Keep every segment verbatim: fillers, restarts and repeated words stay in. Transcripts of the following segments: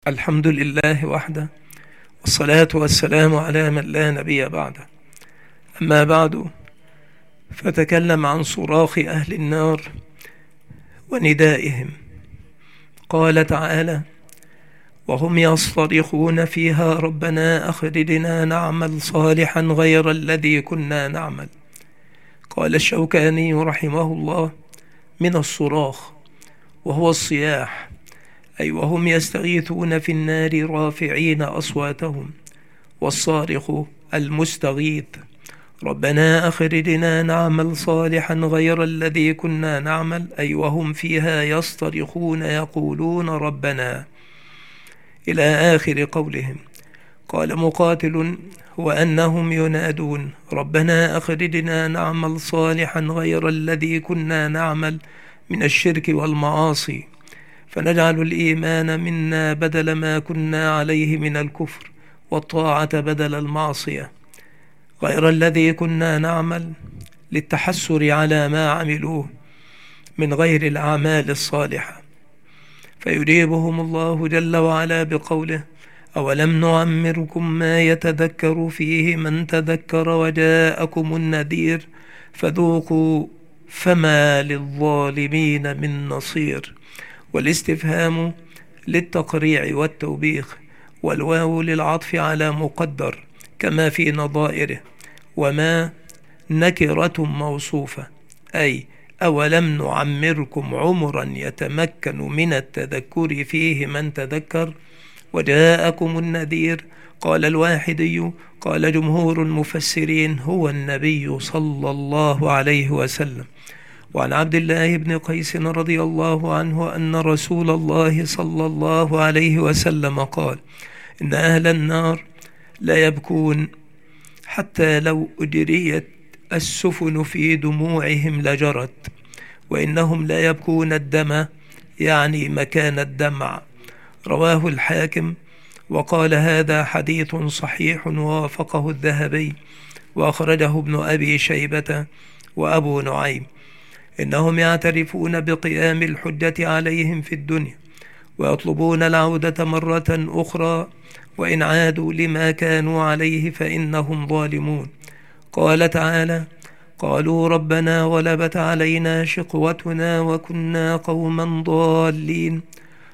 الحمد لله وحده، والصلاة والسلام على من لا نبي بعده. أما بعد، فتكلم عن صراخ أهل النار وندائهم. قال تعالى: وهم يصطرخون فيها ربنا أخرجنا نعمل صالحا غير الذي كنا نعمل. قال الشوكاني رحمه الله: من الصراخ وهو الصياح، أي وهم يستغيثون في النار رافعين أصواتهم، والصارخ المستغيث. ربنا أخرجنا نعمل صالحا غير الذي كنا نعمل، أي وهم فيها يصطرخون يقولون ربنا، إلى آخر قولهم. قال مقاتل: هو أنهم ينادون ربنا أخرجنا نعمل صالحا غير الذي كنا نعمل من الشرك والمعاصي، فنجعل الإيمان منا بدل ما كنا عليه من الكفر، والطاعة بدل المعصية. غير الذي كنا نعمل للتحسر على ما عملوه من غير الأعمال الصالحة، فيجيبهم الله جل وعلا بقوله: أولم نعمركم ما يتذكر فيه من تذكر وجاءكم النذير فذوقوا فما للظالمين من نصير. والاستفهام للتقريع والتوبيخ، والواو للعطف على مقدر كما في نظائره. وما نكرة موصوفة، أي أولم نعمركم عمرا يتمكن من التذكر فيه من تذكر وجاءكم النذير. قال الواحدي: قال جمهور المفسرين: هو النبي صلى الله عليه وسلم. وعن عبد الله بن قيس رضي الله عنه أن رسول الله صلى الله عليه وسلم قال: إن أهل النار لا يبكون حتى لو أجريت السفن في دموعهم لجرت، وإنهم لا يبكون الدم، يعني مكان الدمع. رواه الحاكم، وقال: هذا حديث صحيح، ووافقه الذهبي، وأخرجه ابن أبي شيبة وأبو نعيم. إنهم يعترفون بقيام الحجة عليهم في الدنيا، ويطلبون العودة مرة أخرى، وإن عادوا لما كانوا عليه فإنهم ظالمون. قال تعالى: قالوا ربنا غلبت علينا شقوتنا وكنا قوما ضالين،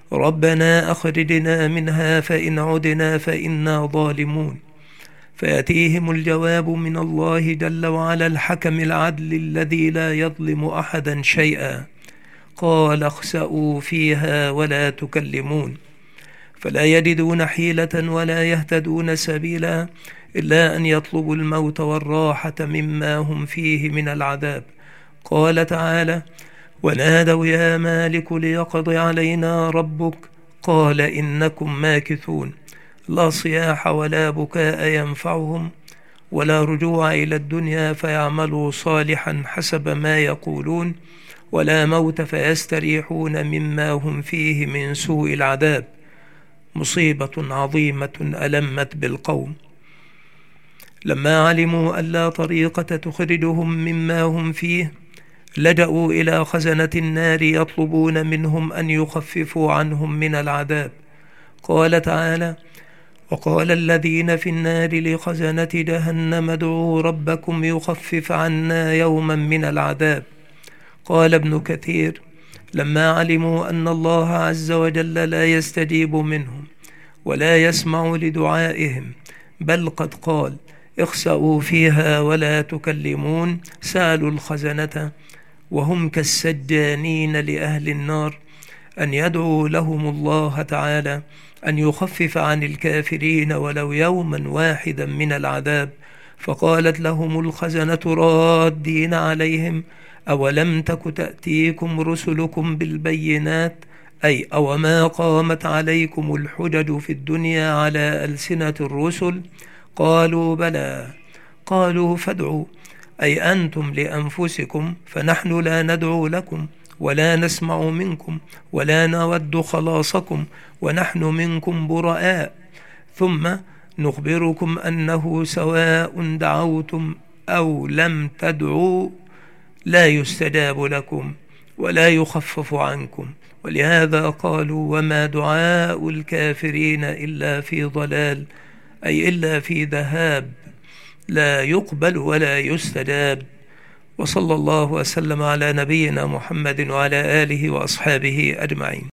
ربنا أخرجنا منها فإن عدنا فإنا ظالمون. فيأتيهم الجواب من الله جل وعلا الحكم العدل الذي لا يظلم أحدا شيئا. قال: اخسأوا فيها ولا تكلمون. فلا يجدون حيلة ولا يهتدون سبيلا إلا أن يطلبوا الموت والراحة مما هم فيه من العذاب. قال تعالى: ونادوا يا مالك ليقض علينا ربك، قال إنكم ماكثون. لا صياح ولا بكاء ينفعهم، ولا رجوع إلى الدنيا فيعملوا صالحا حسب ما يقولون، ولا موت فيستريحون مما هم فيه من سوء العذاب. مصيبة عظيمة ألمت بالقوم. لما علموا أن لا طريقة تخرجهم مما هم فيه، لجأوا إلى خزنة النار يطلبون منهم أن يخففوا عنهم من العذاب. قال تعالى: وقال الذين في النار لخزنة جهنم ادعوا ربكم يخفف عنا يوما من العذاب. قال ابن كثير: لما علموا أن الله عز وجل لا يستجيب منهم ولا يسمع لدعائهم، بل قد قال: اخسأوا فيها ولا تكلمون، سألوا الخزنة وهم كالسجانين لأهل النار أن يدعوا لهم الله تعالى أن يخفف عن الكافرين ولو يوما واحدا من العذاب. فقالت لهم الخزنة رادين عليهم: أولم تك تأتيكم رسلكم بالبينات، أي أوما قامت عليكم الحجج في الدنيا على ألسنة الرسل؟ قالوا بلى. قالوا فادعوا، أي أنتم لأنفسكم، فنحن لا ندعو لكم ولا نسمع منكم ولا نود خلاصكم، ونحن منكم براء. ثم نخبركم أنه سواء دعوتم أو لم تدعوا لا يستجاب لكم ولا يخفف عنكم، ولهذا قالوا وما دعاء الكافرين إلا في ضلال، أي إلا في ذهاب، لا يقبل ولا يستجاب. وصلى الله وسلم على نبينا محمد وعلى آله وأصحابه أجمعين.